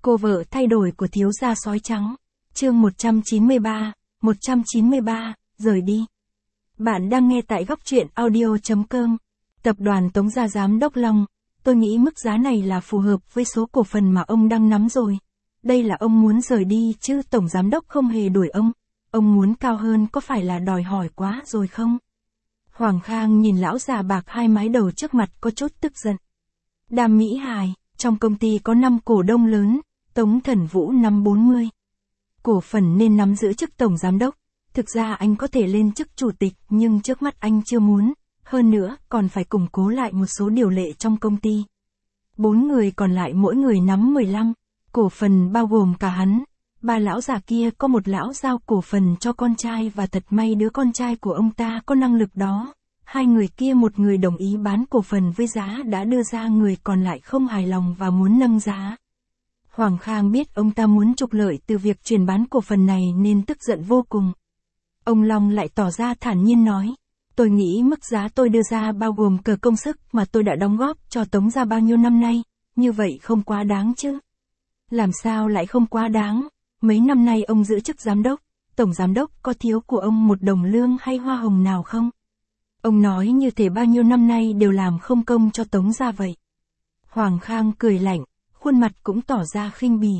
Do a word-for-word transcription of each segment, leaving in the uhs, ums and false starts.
Cô vợ thay đổi của thiếu gia sói trắng. Chương một trăm chín mươi ba, một trăm chín mươi ba, rời đi. Bạn đang nghe tại góc truyện audio chấm com. Tập đoàn Tống Gia Giám đốc Long, tôi nghĩ mức giá này là phù hợp với số cổ phần mà ông đang nắm rồi. Đây là ông muốn rời đi chứ Tổng Giám đốc không hề đuổi ông. Ông muốn cao hơn có phải là đòi hỏi quá rồi không? Hoàng Khang nhìn lão già bạc hai mái đầu trước mặt có chút tức giận. Đàm Mỹ Hải, trong công ty có năm cổ đông lớn, Tống Thần Vũ nắm bốn mươi. Cổ phần nên nắm giữ chức Tổng Giám đốc. Thực ra anh có thể lên chức chủ tịch nhưng trước mắt anh chưa muốn. Hơn nữa, còn phải củng cố lại một số điều lệ trong công ty. Bốn người còn lại mỗi người nắm mười lăm. Cổ phần bao gồm cả hắn. Ba lão già kia có một lão giao cổ phần cho con trai và thật may đứa con trai của ông ta có năng lực đó. Hai người kia một người đồng ý bán cổ phần với giá đã đưa ra, người còn lại không hài lòng và muốn nâng giá. Hoàng Khang biết ông ta muốn trục lợi từ việc chuyển bán cổ phần này nên tức giận vô cùng. Ông Long lại tỏ ra thản nhiên nói, tôi nghĩ mức giá tôi đưa ra bao gồm cả công sức mà tôi đã đóng góp cho Tống gia bao nhiêu năm nay, như vậy không quá đáng chứ. Làm sao lại không quá đáng, mấy năm nay ông giữ chức giám đốc, Tổng Giám đốc có thiếu của ông một đồng lương hay hoa hồng nào không? Ông nói như thể bao nhiêu năm nay đều làm không công cho Tống gia vậy. Hoàng Khang cười lạnh, khuôn mặt cũng tỏ ra khinh bỉ.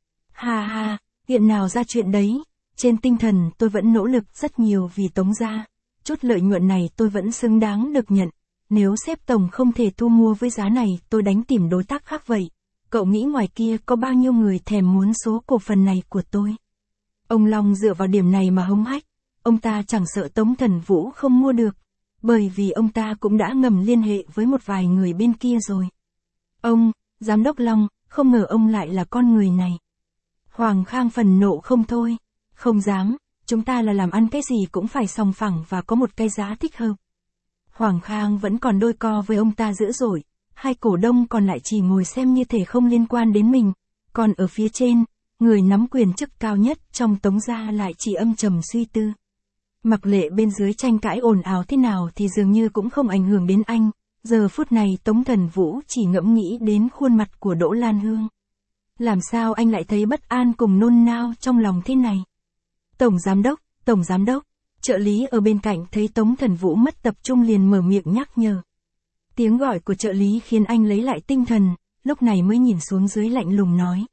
Ha ha, hiện nào ra chuyện đấy, trên tinh thần tôi vẫn nỗ lực rất nhiều vì Tống gia, chút lợi nhuận này tôi vẫn xứng đáng được nhận, nếu sếp Tổng không thể thu mua với giá này tôi đánh tìm đối tác khác vậy. Cậu nghĩ ngoài kia có bao nhiêu người thèm muốn số cổ phần này của tôi? Ông Long dựa vào điểm này mà hống hách, ông ta chẳng sợ Tống Thần Vũ không mua được, bởi vì ông ta cũng đã ngầm liên hệ với một vài người bên kia rồi. Ông, Giám đốc Long, không ngờ ông lại là con người này. Hoàng Khang phần nộ không thôi, không dám, chúng ta là làm ăn cái gì cũng phải sòng phẳng và có một cái giá thích hợp. Hoàng Khang vẫn còn đôi co với ông ta dữ dội, hai cổ đông còn lại chỉ ngồi xem như thể không liên quan đến mình, còn ở phía trên, người nắm quyền chức cao nhất trong Tống gia lại chỉ âm trầm suy tư. Mặc lệ bên dưới tranh cãi ồn ào thế nào thì dường như cũng không ảnh hưởng đến anh. Giờ phút này Tống Thần Vũ chỉ ngẫm nghĩ đến khuôn mặt của Đỗ Lan Hương. Làm sao anh lại thấy bất an cùng nôn nao trong lòng thế này? Tổng Giám đốc, Tổng Giám đốc, trợ lý ở bên cạnh thấy Tống Thần Vũ mất tập trung liền mở miệng nhắc nhở. Tiếng gọi của trợ lý khiến anh lấy lại tinh thần, lúc này mới nhìn xuống dưới lạnh lùng nói.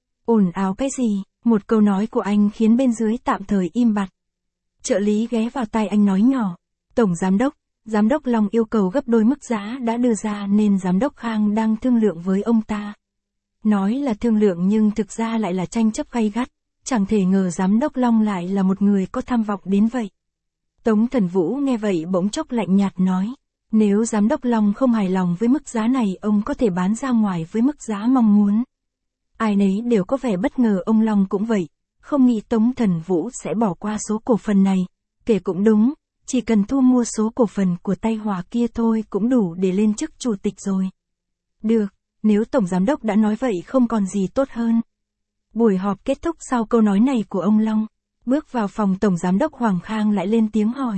Ồn ào cái gì? Một câu nói của anh khiến bên dưới tạm thời im bặt. Trợ lý ghé vào tai anh nói nhỏ. Tổng Giám đốc, Giám đốc Long yêu cầu gấp đôi mức giá đã đưa ra nên Giám đốc Khang đang thương lượng với ông ta. Nói là thương lượng nhưng thực ra lại là tranh chấp gay gắt, chẳng thể ngờ Giám đốc Long lại là một người có tham vọng đến vậy. Tống Thần Vũ nghe vậy bỗng chốc lạnh nhạt nói, nếu Giám đốc Long không hài lòng với mức giá này ông có thể bán ra ngoài với mức giá mong muốn. Ai nấy đều có vẻ bất ngờ, ông Long cũng vậy, không nghĩ Tống Thần Vũ sẽ bỏ qua số cổ phần này, kể cũng đúng. Chỉ cần thu mua số cổ phần của tay Hòa kia thôi cũng đủ để lên chức chủ tịch rồi. Được, nếu Tổng Giám đốc đã nói vậy không còn gì tốt hơn. Buổi họp kết thúc sau câu nói này của ông Long. Bước vào phòng Tổng Giám đốc Hoàng Khang lại lên tiếng hỏi.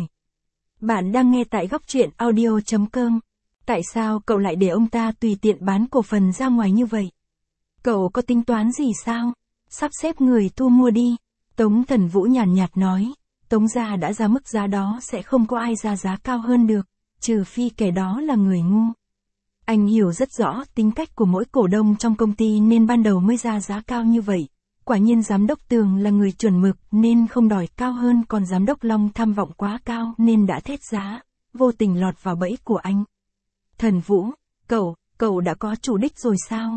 Bạn đang nghe tại góc truyện audio chấm com. Tại sao cậu lại để ông ta tùy tiện bán cổ phần ra ngoài như vậy? Cậu có tính toán gì sao? Sắp xếp người thu mua đi. Tống Thần Vũ nhàn nhạt nói. Tống gia đã ra mức giá đó sẽ không có ai ra giá cao hơn được, trừ phi kẻ đó là người ngu. Anh hiểu rất rõ tính cách của mỗi cổ đông trong công ty nên ban đầu mới ra giá cao như vậy. Quả nhiên Giám đốc Tường là người chuẩn mực nên không đòi cao hơn, còn Giám đốc Long tham vọng quá cao nên đã thét giá, vô tình lọt vào bẫy của anh. Thần Vũ, cậu, cậu đã có chủ đích rồi sao?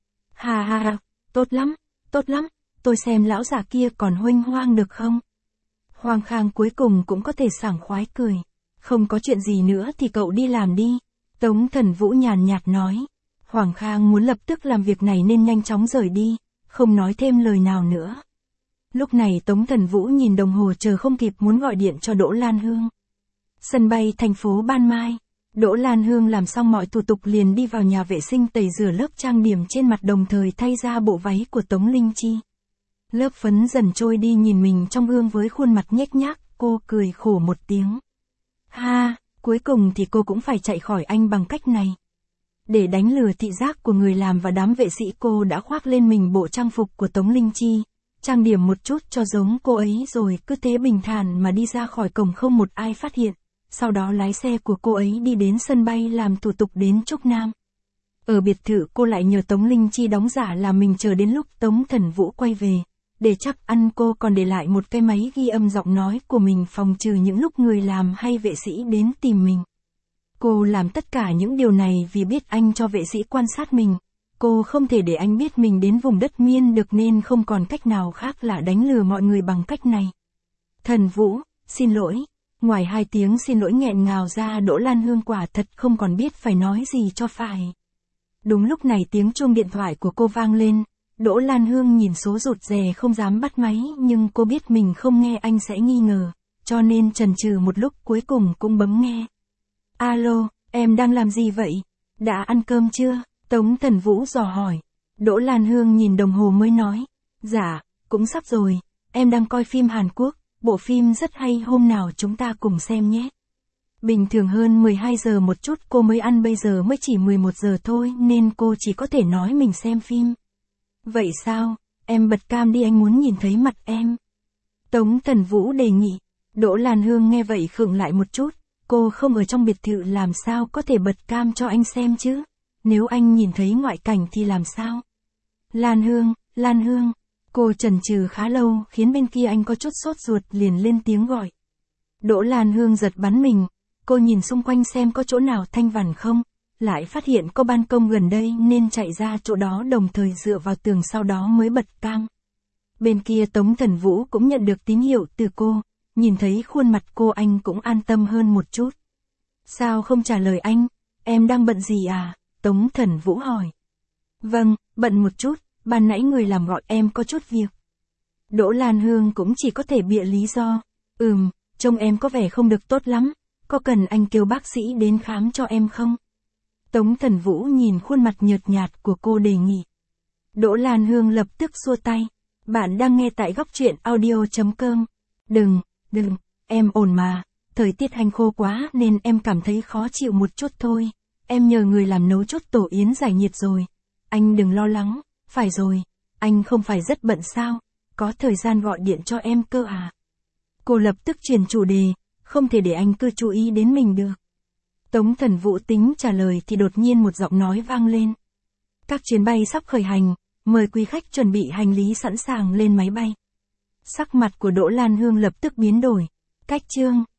Ha ha ha, tốt lắm, tốt lắm, tôi xem lão già kia còn huênh hoang được không? Hoàng Khang cuối cùng cũng có thể sảng khoái cười. Không có chuyện gì nữa thì cậu đi làm đi. Tống Thần Vũ nhàn nhạt nói. Hoàng Khang muốn lập tức làm việc này nên nhanh chóng rời đi, không nói thêm lời nào nữa. Lúc này Tống Thần Vũ nhìn đồng hồ chờ không kịp muốn gọi điện cho Đỗ Lan Hương. Sân bay thành phố Ban Mai. Đỗ Lan Hương làm xong mọi thủ tục liền đi vào nhà vệ sinh tẩy rửa lớp trang điểm trên mặt đồng thời thay ra bộ váy của Tống Linh Chi. Lớp phấn dần trôi đi, nhìn mình trong gương với khuôn mặt nhếch nhác, cô cười khổ một tiếng. Ha, cuối cùng thì cô cũng phải chạy khỏi anh bằng cách này. Để đánh lừa thị giác của người làm và đám vệ sĩ, cô đã khoác lên mình bộ trang phục của Tống Linh Chi, trang điểm một chút cho giống cô ấy rồi cứ thế bình thản mà đi ra khỏi cổng không một ai phát hiện. Sau đó lái xe của cô ấy đi đến sân bay làm thủ tục đến Trúc Nam. Ở biệt thự cô lại nhờ Tống Linh Chi đóng giả là mình chờ đến lúc Tống Thần Vũ quay về. Để chắc ăn cô còn để lại một cái máy ghi âm giọng nói của mình phòng trừ những lúc người làm hay vệ sĩ đến tìm mình. Cô làm tất cả những điều này vì biết anh cho vệ sĩ quan sát mình. Cô không thể để anh biết mình đến vùng đất Miên được nên không còn cách nào khác là đánh lừa mọi người bằng cách này. Thần Vũ, xin lỗi. Ngoài hai tiếng xin lỗi nghẹn ngào ra, Đỗ Lan Hương quả thật không còn biết phải nói gì cho phải. Đúng lúc này tiếng chuông điện thoại của cô vang lên. Đỗ Lan Hương nhìn số rụt rè không dám bắt máy, nhưng cô biết mình không nghe anh sẽ nghi ngờ, cho nên chần chừ một lúc cuối cùng cũng bấm nghe. Alo, em đang làm gì vậy? Đã ăn cơm chưa? Tống Thần Vũ dò hỏi. Đỗ Lan Hương nhìn đồng hồ mới nói. Dạ, cũng sắp rồi, em đang coi phim Hàn Quốc, bộ phim rất hay, hôm nào chúng ta cùng xem nhé. Bình thường hơn mười hai giờ một chút cô mới ăn, bây giờ mới chỉ mười một giờ thôi nên cô chỉ có thể nói mình xem phim. Vậy sao, em bật cam đi, anh muốn nhìn thấy mặt em. Tống Thần Vũ đề nghị. Đỗ Lan Hương nghe vậy khựng lại một chút, cô không ở trong biệt thự làm sao có thể bật cam cho anh xem chứ, nếu anh nhìn thấy ngoại cảnh thì làm sao. Lan Hương, Lan Hương, cô chần chừ khá lâu khiến bên kia anh có chút sốt ruột liền lên tiếng gọi. Đỗ Lan Hương giật bắn mình, cô nhìn xung quanh xem có chỗ nào thanh vằn không. Lại phát hiện có ban công gần đây nên chạy ra chỗ đó đồng thời dựa vào tường, sau đó mới bật cam. Bên kia Tống Thần Vũ cũng nhận được tín hiệu từ cô, nhìn thấy khuôn mặt cô anh cũng an tâm hơn một chút. Sao không trả lời anh, em đang bận gì à? Tống Thần Vũ hỏi. Vâng, bận một chút, ban nãy người làm gọi em có chút việc. Đỗ Lan Hương cũng chỉ có thể bịa lý do. Ừm, trông em có vẻ không được tốt lắm, có cần anh kêu bác sĩ đến khám cho em không? Tống Thần Vũ nhìn khuôn mặt nhợt nhạt của cô đề nghị. Đỗ Lan Hương lập tức xua tay. Bạn đang nghe tại góc truyện audio chấm com. Đừng, đừng, em ổn mà. Thời tiết hành khô quá nên em cảm thấy khó chịu một chút thôi. Em nhờ người làm nấu chút tổ yến giải nhiệt rồi. Anh đừng lo lắng. Phải rồi, anh không phải rất bận sao? Có thời gian gọi điện cho em cơ à? Cô lập tức chuyển chủ đề, không thể để anh cứ chú ý đến mình được. Tống Thần Vũ tính trả lời thì đột nhiên một giọng nói vang lên. Các chuyến bay sắp khởi hành, mời quý khách chuẩn bị hành lý sẵn sàng lên máy bay. Sắc mặt của Đỗ Lan Hương lập tức biến đổi. Cách chương